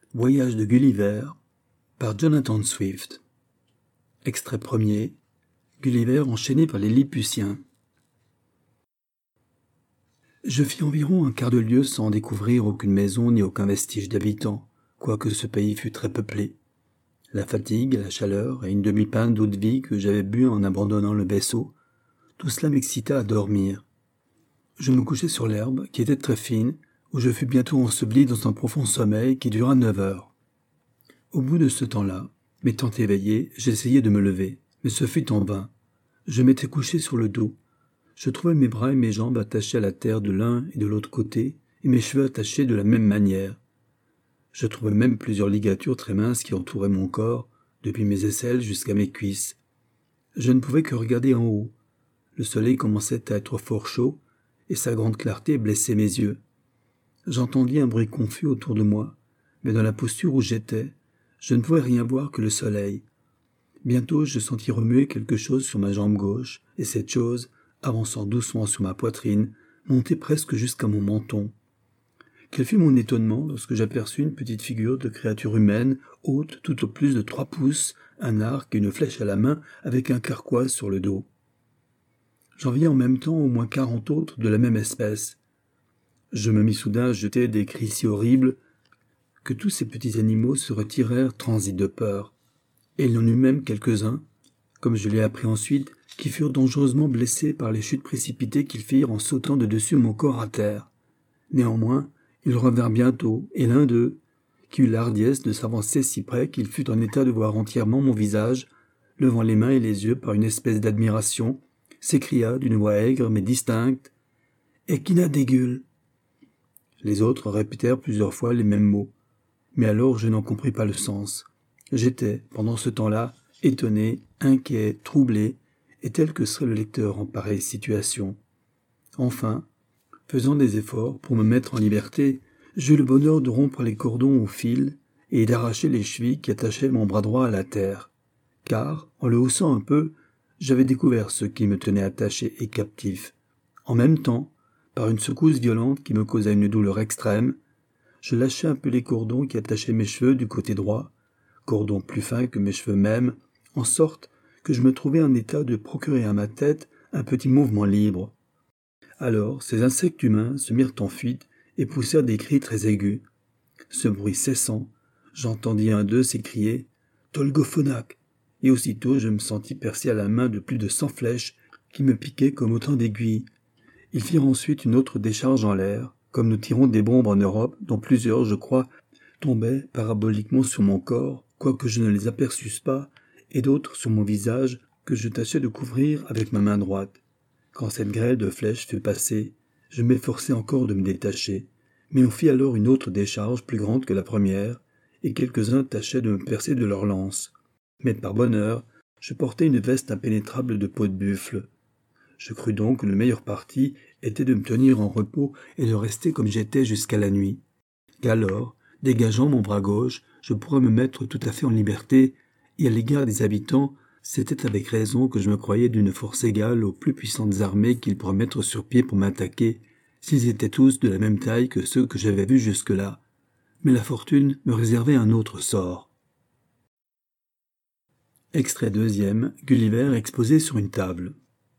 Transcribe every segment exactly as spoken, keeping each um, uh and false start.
Voyage de Gulliver par Jonathan Swift. Extrait premier. Gulliver enchaîné par les Lilliputiens. Je fis environ un quart de lieue sans découvrir aucune maison ni aucun vestige d'habitants, quoique ce pays fût très peuplé. La fatigue, la chaleur et une demi-pinte d'eau-de-vie que j'avais bu en abandonnant le vaisseau, tout cela m'excita à dormir. Je me couchai sur l'herbe, qui était très fine, où je fus bientôt enseveli dans un profond sommeil qui dura neuf heures. Au bout de ce temps-là, m'étant éveillé, j'essayai de me lever, mais ce fut en vain. Je m'étais couché sur le dos. Je trouvais mes bras et mes jambes attachés à la terre de l'un et de l'autre côté, et mes cheveux attachés de la même manière. Je trouvais même plusieurs ligatures très minces qui entouraient mon corps, depuis mes aisselles jusqu'à mes cuisses. Je ne pouvais que regarder en haut. Le soleil commençait à être fort chaud, et sa grande clarté blessait mes yeux. J'entendis un bruit confus autour de moi, mais dans la posture où j'étais, je ne pouvais rien voir que le soleil. Bientôt je sentis remuer quelque chose sur ma jambe gauche, et cette chose, avançant doucement sur ma poitrine, montait presque jusqu'à mon menton. Quel fut mon étonnement lorsque j'aperçus une petite figure de créature humaine, haute tout au plus de trois pouces, un arc et une flèche à la main, avec un carquois sur le dos. J'en vis en même temps au moins quarante autres de la même espèce. Je me mis soudain à jeter des cris si horribles que tous ces petits animaux se retirèrent transis de peur. Et il y en eut même quelques-uns, comme je l'ai appris ensuite, qui furent dangereusement blessés par les chutes précipitées qu'ils firent en sautant de dessus mon corps à terre. Néanmoins, ils revinrent bientôt, et l'un d'eux, qui eut l'hardiesse de s'avancer si près qu'il fut en état de voir entièrement mon visage, levant les mains et les yeux par une espèce d'admiration, s'écria d'une voix aigre mais distincte « Echinadégul !» Les autres répétèrent plusieurs fois les mêmes mots, mais alors je n'en compris pas le sens. J'étais, pendant ce temps-là, étonné, inquiet, troublé, et tel que serait le lecteur en pareille situation. Enfin, faisant des efforts pour me mettre en liberté, j'eus le bonheur de rompre les cordons au fil et d'arracher les chevilles qui attachaient mon bras droit à la terre, car, en le haussant un peu, j'avais découvert ce qui me tenait attaché et captif. En même temps, par une secousse violente qui me causa une douleur extrême, je lâchai un peu les cordons qui attachaient mes cheveux du côté droit, cordons plus fins que mes cheveux mêmes, en sorte que je me trouvai en état de procurer à ma tête un petit mouvement libre. Alors ces insectes humains se mirent en fuite et poussèrent des cris très aigus. Ce bruit cessant, j'entendis un d'eux s'écrier « Tolgophonac !» et aussitôt je me sentis percé à la main de plus de cent flèches qui me piquaient comme autant d'aiguilles. Ils firent ensuite une autre décharge en l'air, comme nous tirons des bombes en Europe, dont plusieurs, je crois, tombaient paraboliquement sur mon corps, quoique je ne les aperçusse pas, et d'autres sur mon visage, que je tâchais de couvrir avec ma main droite. Quand cette grêle de flèches fut passée, je m'efforçai encore de me détacher, mais on fit alors une autre décharge plus grande que la première, et quelques-uns tâchaient de me percer de leurs lances. Mais par bonheur, je portais une veste impénétrable de peau de buffle. Je crus donc que le meilleur parti était de me tenir en repos et de rester comme j'étais jusqu'à la nuit. Qu'alors, dégageant mon bras gauche, je pourrais me mettre tout à fait en liberté, et à l'égard des habitants, c'était avec raison que je me croyais d'une force égale aux plus puissantes armées qu'ils pourraient mettre sur pied pour m'attaquer, s'ils étaient tous de la même taille que ceux que j'avais vus jusque-là. Mais la fortune me réservait un autre sort. Extrait deuxième, Gulliver exposé sur une table.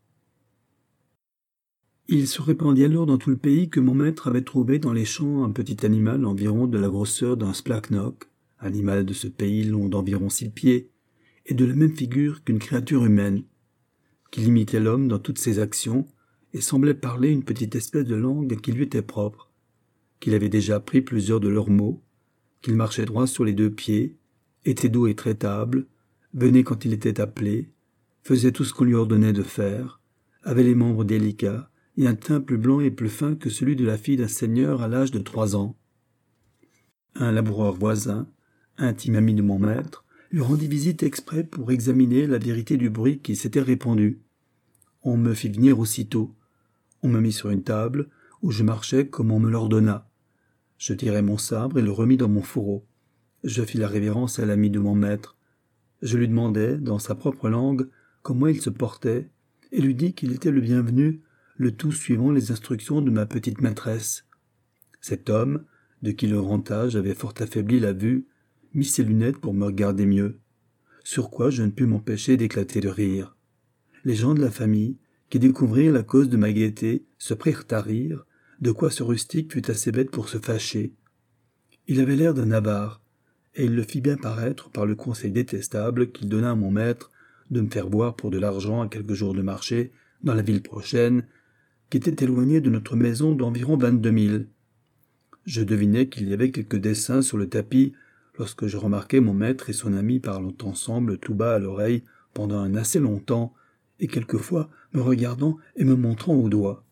Il se répandit alors dans tout le pays que mon maître avait trouvé dans les champs un petit animal environ de la grosseur d'un splachnock, animal de ce pays long d'environ six pieds, et de la même figure qu'une créature humaine, qu'il imitait l'homme dans toutes ses actions, et semblait parler une petite espèce de langue qui lui était propre, qu'il avait déjà appris plusieurs de leurs mots, qu'il marchait droit sur les deux pieds, était doux et traitable, venait quand il était appelé, faisait tout ce qu'on lui ordonnait de faire, avait les membres délicats, et un teint plus blanc et plus fin que celui de la fille d'un seigneur à l'âge de trois ans. Un laboureur voisin, intime ami de mon maître, lui rendit visite exprès pour examiner la vérité du bruit qui s'était répandu. On me fit venir aussitôt. On me mit sur une table, où je marchais comme on me l'ordonna. Je tirai mon sabre et le remis dans mon fourreau. Je fis la révérence à l'ami de mon maître. Je lui demandai, dans sa propre langue, comment il se portait, et lui dis qu'il était le bienvenu, le tout suivant les instructions de ma petite maîtresse. Cet homme, de qui le grand âge avait fort affaibli la vue, mit ses lunettes pour me regarder mieux, sur quoi je ne pus m'empêcher d'éclater de rire. Les gens de la famille, qui découvrirent la cause de ma gaieté, se prirent à rire, de quoi ce rustique fut assez bête pour se fâcher. Il avait l'air d'un avare, et il le fit bien paraître par le conseil détestable qu'il donna à mon maître de me faire boire pour de l'argent à quelques jours de marché dans la ville prochaine, qui était éloignée de notre maison d'environ vingt-deux milles. Je devinai qu'il y avait quelques dessins sur le tapis lorsque je remarquai mon maître et son ami parlant ensemble tout bas à l'oreille pendant un assez long temps, et quelquefois me regardant et me montrant au doigt.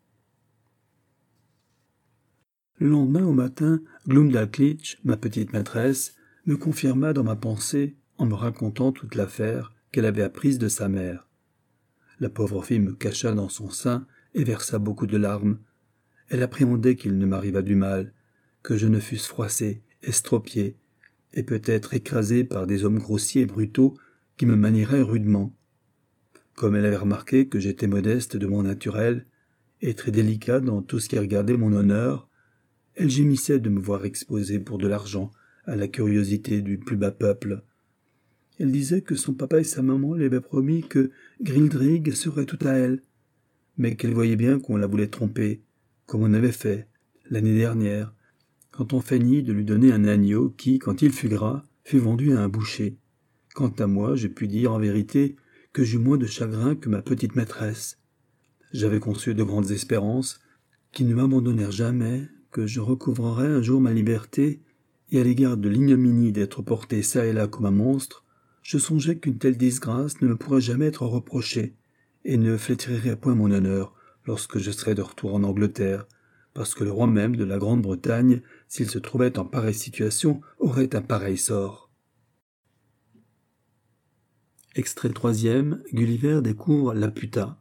Le lendemain au matin, Glumdalclitch, ma petite maîtresse, me confirma dans ma pensée en me racontant toute l'affaire qu'elle avait apprise de sa mère. La pauvre fille me cacha dans son sein et versa beaucoup de larmes. Elle appréhendait qu'il ne m'arrivât du mal, que je ne fusse froissé, estropié, et peut-être écrasé par des hommes grossiers et brutaux qui me manieraient rudement. Comme elle avait remarqué que j'étais modeste de mon naturel et très délicat dans tout ce qui regardait mon honneur, elle gémissait de me voir exposé pour de l'argent à la curiosité du plus bas peuple. Elle disait que son papa et sa maman lui avaient promis que Grildrig serait tout à elle, mais qu'elle voyait bien qu'on la voulait tromper, comme on avait fait, l'année dernière, quand on feignit de lui donner un agneau qui, quand il fut gras, fut vendu à un boucher. Quant à moi, je puis dire en vérité que j'eus moins de chagrin que ma petite maîtresse. J'avais conçu de grandes espérances, qui ne m'abandonnèrent jamais, que je recouvrerais un jour ma liberté, et à l'égard de l'ignominie d'être porté çà et là comme un monstre, je songeais qu'une telle disgrâce ne me pourrait jamais être reprochée, et ne flétrirait point mon honneur lorsque je serais de retour en Angleterre, parce que le roi même de la Grande-Bretagne, s'il se trouvait en pareille situation, aurait un pareil sort. Extrait troisième, Gulliver découvre Laputa.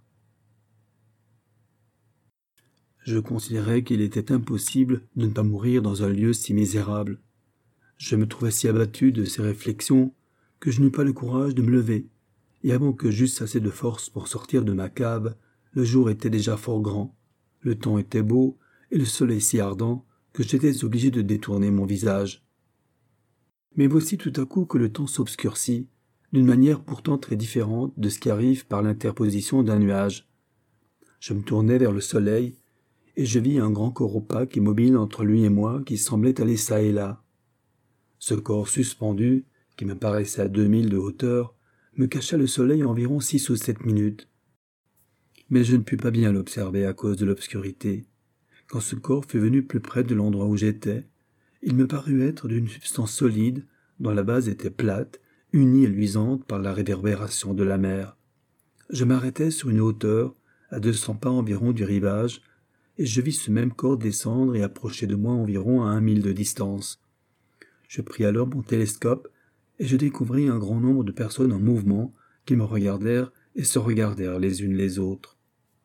Je considérais qu'il était impossible de ne pas mourir dans un lieu si misérable. Je me trouvais si abattu de ces réflexions que je n'eus pas le courage de me lever, et avant que j'eusse assez de force pour sortir de ma cave, le jour était déjà fort grand, le temps était beau, et le soleil si ardent que j'étais obligé de détourner mon visage. Mais voici tout à coup que le temps s'obscurcit, d'une manière pourtant très différente de ce qui arrive par l'interposition d'un nuage. Je me tournai vers le soleil, et je vis un grand corps opaque et mobile entre lui et moi qui semblait aller çà et là. Ce corps suspendu, qui me paraissait à deux milles de hauteur, me cacha le soleil environ six ou sept minutes. Mais je ne pus pas bien l'observer à cause de l'obscurité. Quand ce corps fut venu plus près de l'endroit où j'étais, il me parut être d'une substance solide, dont la base était plate, unie et luisante par la réverbération de la mer. Je m'arrêtai sur une hauteur, à deux cents pas environ du rivage, et je vis ce même corps descendre et approcher de moi environ à un mille de distance. Je pris alors mon télescope, et je découvris un grand nombre de personnes en mouvement qui me regardèrent et se regardèrent les unes les autres.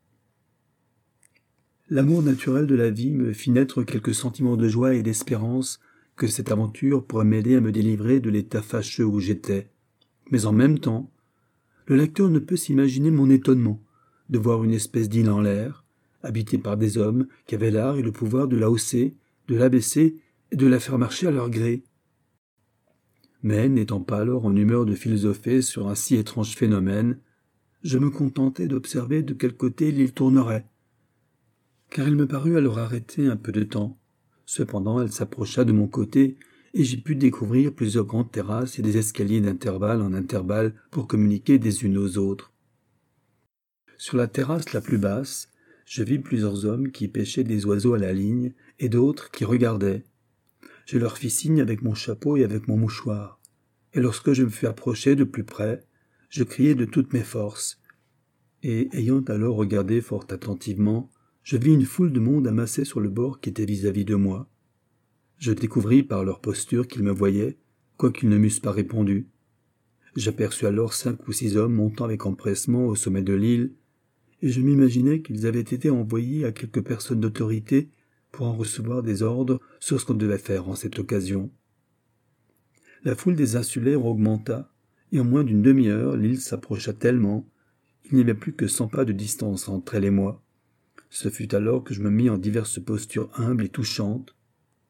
L'amour naturel de la vie me fit naître quelques sentiments de joie et d'espérance que cette aventure pourrait m'aider à me délivrer de l'état fâcheux où j'étais. Mais en même temps, le lecteur ne peut s'imaginer mon étonnement de voir une espèce d'île en l'air, habitée par des hommes qui avaient l'art et le pouvoir de la hausser, de l'abaisser et de la faire marcher à leur gré. Mais, n'étant pas alors en humeur de philosopher sur un si étrange phénomène, je me contentai d'observer de quel côté l'île tournerait, car il me parut alors arrêter un peu de temps. Cependant, elle s'approcha de mon côté, et j'y pus découvrir plusieurs grandes terrasses et des escaliers d'intervalle en intervalle pour communiquer des unes aux autres. Sur la terrasse la plus basse, je vis plusieurs hommes qui pêchaient des oiseaux à la ligne, et d'autres qui regardaient. Je leur fis signe avec mon chapeau et avec mon mouchoir, et lorsque je me fus approché de plus près, je criai de toutes mes forces, et, ayant alors regardé fort attentivement, je vis une foule de monde amassée sur le bord qui était vis-à-vis de moi. Je découvris par leur posture qu'ils me voyaient, quoiqu'ils ne m'eussent pas répondu. J'aperçus alors cinq ou six hommes montant avec empressement au sommet de l'île, et je m'imaginais qu'ils avaient été envoyés à quelques personnes d'autorité pour en recevoir des ordres sur ce qu'on devait faire en cette occasion. La foule des insulaires augmenta, et en moins d'une demi-heure, l'île s'approcha tellement qu'il n'y avait plus que cent pas de distance entre elle et moi. Ce fut alors que je me mis en diverses postures humbles et touchantes,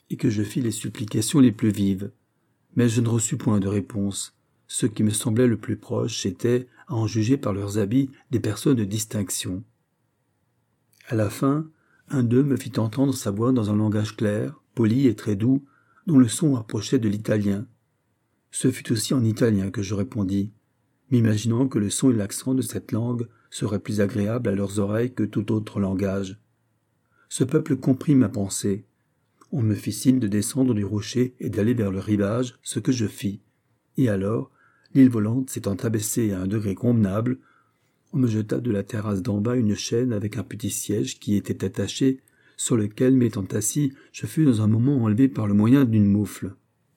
et que je fis les supplications les plus vives. Mais je ne reçus point de réponse. Ceux qui me semblaient le plus proches étaient, à en juger par leurs habits, des personnes de distinction. À la fin, un d'eux me fit entendre sa voix dans un langage clair, poli et très doux, dont le son approchait de l'italien. Ce fut aussi en italien que je répondis, m'imaginant que le son et l'accent de cette langue seraient plus agréables à leurs oreilles que tout autre langage. Ce peuple comprit ma pensée. On me fit signe de descendre du rocher et d'aller vers le rivage, ce que je fis. Et alors, l'île volante s'étant abaissée à un degré convenable, on me jeta de la terrasse d'en bas une chaîne avec un petit siège qui était attaché, sur lequel, m'étant assis, je fus dans un moment enlevé par le moyen d'une moufle.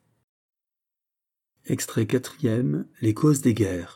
Extrait quatrième. Les causes des guerres.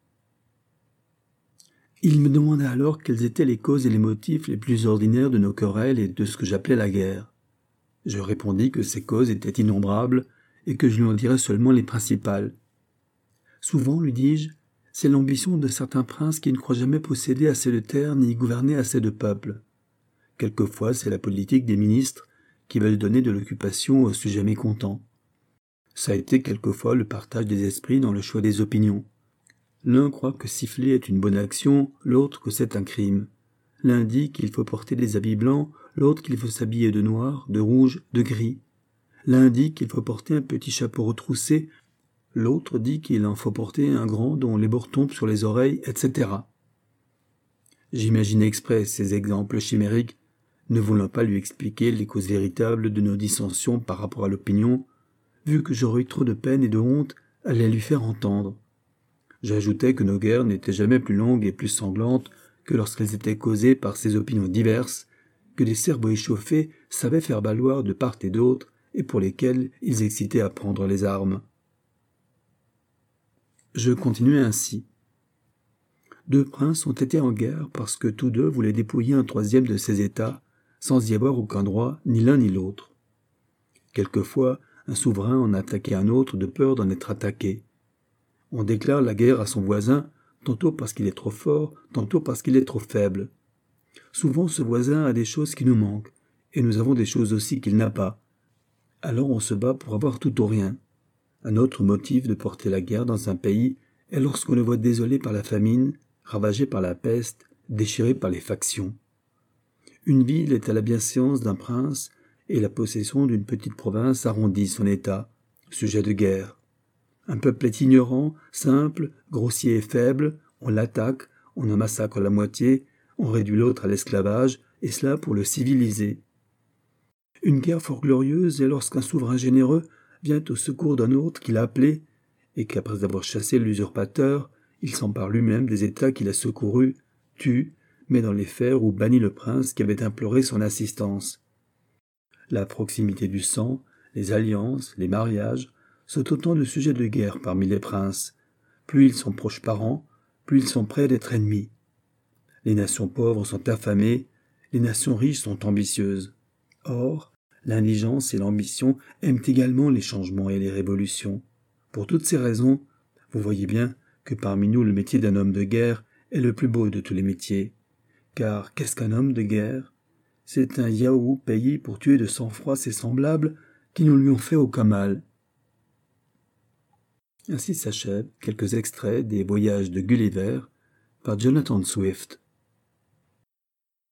Il me demanda alors quelles étaient les causes et les motifs les plus ordinaires de nos querelles et de ce que j'appelais la guerre. Je répondis que ces causes étaient innombrables et que je lui en dirais seulement les principales. Souvent, lui dis-je, c'est l'ambition de certains princes qui ne croient jamais posséder assez de terres ni gouverner assez de peuples. Quelquefois, c'est la politique des ministres qui veulent donner de l'occupation aux sujets mécontents. Ça a été quelquefois le partage des esprits dans le choix des opinions. L'un croit que siffler est une bonne action, l'autre que c'est un crime. L'un dit qu'il faut porter des habits blancs, l'autre qu'il faut s'habiller de noir, de rouge, de gris. L'un dit qu'il faut porter un petit chapeau retroussé, l'autre dit qu'il en faut porter un grand dont les bords tombent sur les oreilles, et cetera. J'imaginais exprès ces exemples chimériques, ne voulant pas lui expliquer les causes véritables de nos dissensions par rapport à l'opinion, vu que j'aurais eu trop de peine et de honte à les lui faire entendre. J'ajoutais que nos guerres n'étaient jamais plus longues et plus sanglantes que lorsqu'elles étaient causées par ces opinions diverses, que des cerveaux échauffés savaient faire valoir de part et d'autre, et pour lesquels ils excitaient à prendre les armes. Je continuais ainsi. Deux princes ont été en guerre parce que tous deux voulaient dépouiller un troisième de ses États, sans y avoir aucun droit, ni l'un ni l'autre. Quelquefois, un souverain en attaquait un autre de peur d'en être attaqué. On déclare la guerre à son voisin, tantôt parce qu'il est trop fort, tantôt parce qu'il est trop faible. Souvent, ce voisin a des choses qui nous manquent, et nous avons des choses aussi qu'il n'a pas. Alors on se bat pour avoir tout ou rien. Un autre motif de porter la guerre dans un pays est lorsqu'on le voit désolé par la famine, ravagé par la peste, déchiré par les factions. Une ville est à la bienséance d'un prince, et la possession d'une petite province arrondit son état, sujet de guerre. Un peuple est ignorant, simple, grossier et faible, on l'attaque, on en massacre la moitié, on réduit l'autre à l'esclavage, et cela pour le civiliser. Une guerre fort glorieuse est lorsqu'un souverain généreux vient au secours d'un autre qu'il a appelé, et qu'après avoir chassé l'usurpateur, il s'empare lui-même des États qu'il a secourus, tue, met dans les fers ou bannit le prince qui avait imploré son assistance. La proximité du sang, les alliances, les mariages, sont autant de sujets de guerre parmi les princes. Plus ils sont proches parents, plus ils sont près d'être ennemis. Les nations pauvres sont affamées, les nations riches sont ambitieuses. Or, l'indigence et l'ambition aiment également les changements et les révolutions. Pour toutes ces raisons, vous voyez bien que parmi nous le métier d'un homme de guerre est le plus beau de tous les métiers. Car qu'est-ce qu'un homme de guerre ? C'est un Yahoo payé pour tuer de sang-froid ses semblables qui ne lui ont fait aucun mal. Ainsi s'achèvent quelques extraits des Voyages de Gulliver par Jonathan Swift.